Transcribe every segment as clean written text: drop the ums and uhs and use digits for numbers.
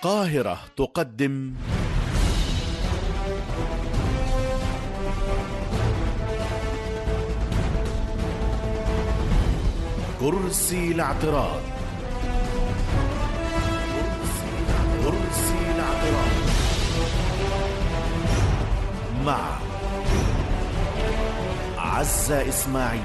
القاهرة تقدم كرسي الاعتراض. كرسي الاعتراض مع عزة إسماعيل.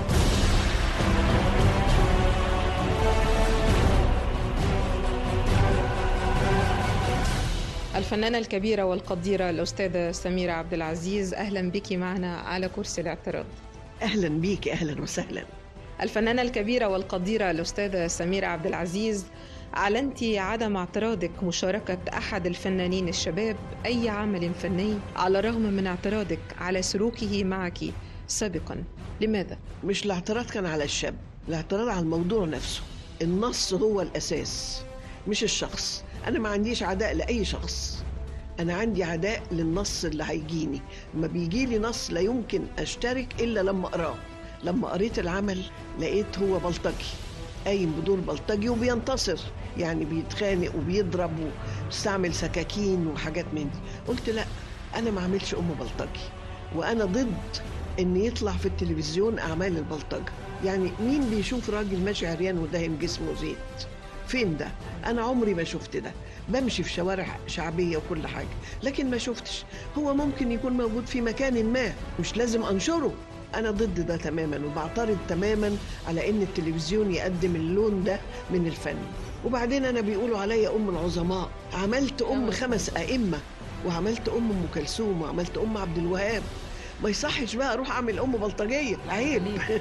الفنانة الكبيرة والقديرة الأستاذة سميرة عبد العزيز، أهلا بك معنا على كرسي الاعتراض. أهلا بيك، أهلا وسهلا. الفنانة الكبيرة والقديرة الأستاذة سميرة عبد العزيز، أعلنت عدم اعتراضك مشاركة أحد الفنانين الشباب أي عمل فني على الرغم من اعتراضك على سلوكه معك سابقا. لماذا؟ مش الاعتراض كان على الشاب، الاعتراض على الموضوع نفسه. النص هو الأساس مش الشخص. أنا ما عنديش عداء لأي شخص، أنا عندي عداء للنص اللي هيجيني. لما بيجيلي نص لا يمكن أشترك إلا لما أقراه. لما قريت العمل لقيت هو بلطجي قايم بدور بلطجي وبينتصر، يعني بيتخانق وبيضرب وبيستعمل سكاكين وحاجات من دي. قلت لا، أنا ما عملش بلطجي، وأنا ضد إن يطلع في التلفزيون أعمال البلطجة. يعني مين بيشوف راجل ماشي عريان ودهن جسمه زيت؟ فين ده؟ أنا عمري ما شفت ده. بمشي في شوارع شعبية وكل حاجة، لكن ما شفتش. هو ممكن يكون موجود في مكان ما، مش لازم أنشره. أنا ضد ده تماما، وبعترض تماما على إن التلفزيون يقدم اللون ده من الفن. وبعدين أنا بيقولوا عليا العظماء. عملت 5 أئمة، وعملت أم كلثوم، وعملت عبد الوهاب. ما يصحش بقى أروح أعمل بلطجية، عيب.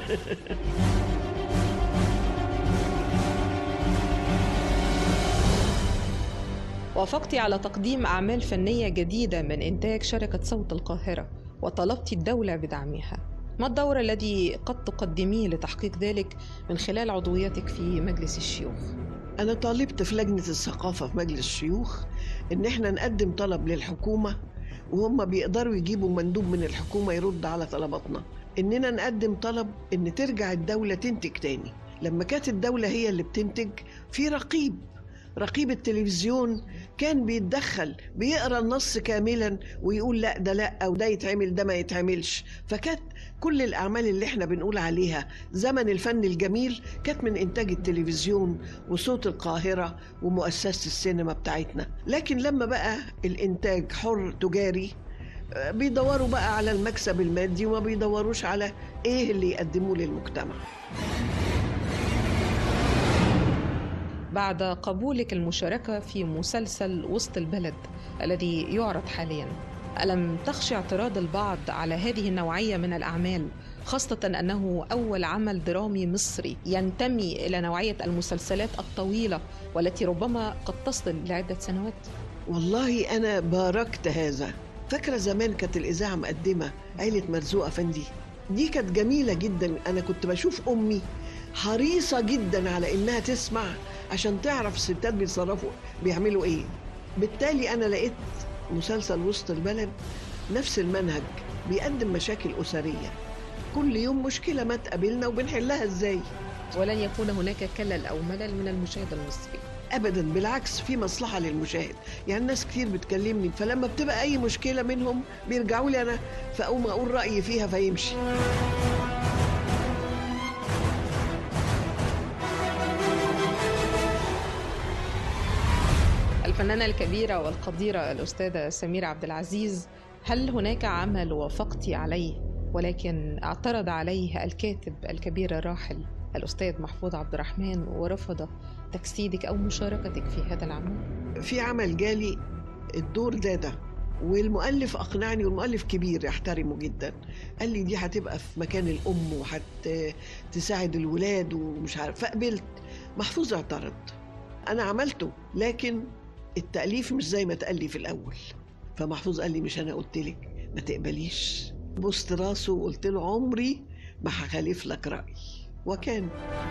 وافقت على تقديم أعمال فنية جديدة من إنتاج شركة صوت القاهرة، وطلبت الدولة بدعمها. ما الدور الذي قد تقدميه لتحقيق ذلك من خلال عضويتك في مجلس الشيوخ؟ أنا طالبت في لجنة الثقافة في مجلس الشيوخ إن إحنا نقدم طلب للحكومة، وهم بيقدروا يجيبوا مندوب من الحكومة يرد على طلباتنا. إننا نقدم طلب إن ترجع الدولة تنتج تاني. لما كانت الدولة هي اللي بتنتج، في رقيب التلفزيون كان بيتدخل، بيقرأ النص كاملا ويقول لا ده لا، أو ده يتعمل ده ما يتعملش. فكانت كل الأعمال اللي احنا بنقول عليها زمن الفن الجميل كانت من إنتاج التلفزيون وصوت القاهرة ومؤسسة السينما بتاعتنا. لكن لما بقى الإنتاج حر تجاري، بيدوروا بقى على المكسب المادي وما بيدوروش على إيه اللي يقدموه للمجتمع. بعد قبولك المشاركة في مسلسل وسط البلد الذي يعرض حاليا، ألم تخشى اعتراض البعض على هذه النوعية من الأعمال، خاصة أنه أول عمل درامي مصري ينتمي إلى نوعية المسلسلات الطويلة والتي ربما قد تصل لعدة سنوات؟ والله أنا باركت هذا. فاكرة زمان كانت الإذاعة مقدمة عائلة مرزوق أفندي، دي كانت جميلة جدا. أنا كنت بشوف أمي حريصة جدا على إنها تسمع عشان تعرف الستات بيتصرفوا بيعملوا إيه. بالتالي أنا لقيت مسلسل وسط البلد نفس المنهج، بيقدم مشاكل أسرية، كل يوم مشكلة ما تقابلنا وبنحلها إزاي. ولن يكون هناك كلل أو ملل من المشاهد المصري أبداً، بالعكس في مصلحة للمشاهد. يعني الناس كتير بتكلمني، فلما بتبقى أي مشكلة منهم بيرجعوا لي أنا، فأقوم أقول رأيي فيها فيمشي. الفنانة الكبيرة والقديرة الأستاذة سميرة عبد العزيز، هل هناك عمل وافقتي عليه ولكن اعترض عليه الكاتب الكبير الراحل الأستاذ محفوظ عبد الرحمن ورفض تجسيدك أو مشاركتك في هذا العمل؟ في عمل جالي الدور ده والمؤلف أقنعني، والمؤلف كبير يحترمه جدا، قال لي دي هتبقى في مكان الأم وهتساعد الولاد ومش عارف. فقبلت. محفوظ اعترض، أنا عملته لكن التأليف مش زي ما تقلي في الأول. فمحفوظ قال لي مش أنا قلت لك ما تقبليش؟ بوست راسه وقلت له عمري ما هخالف لك رأي، وكان.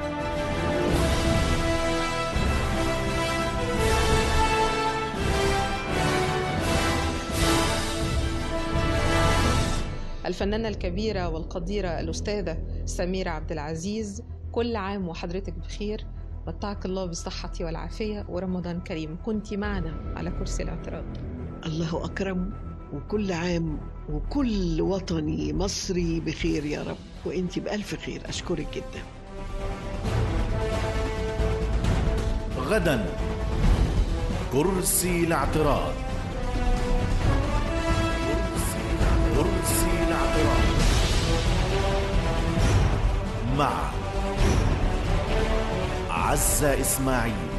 الفنانة الكبيرة والقديرة الأستاذة سميرة عبد العزيز، كل عام وحضرتك بخير. متعك الله بالصحة والعافية ورمضان كريم. كنت معنا على كرسي الاعتراض. الله أكرم، وكل عام وكل وطني مصري بخير يا رب، وإنتي بألف خير. أشكرك جدا. غدا كرسي الاعتراض. كرسي الاعتراض مع عزة إسماعيل.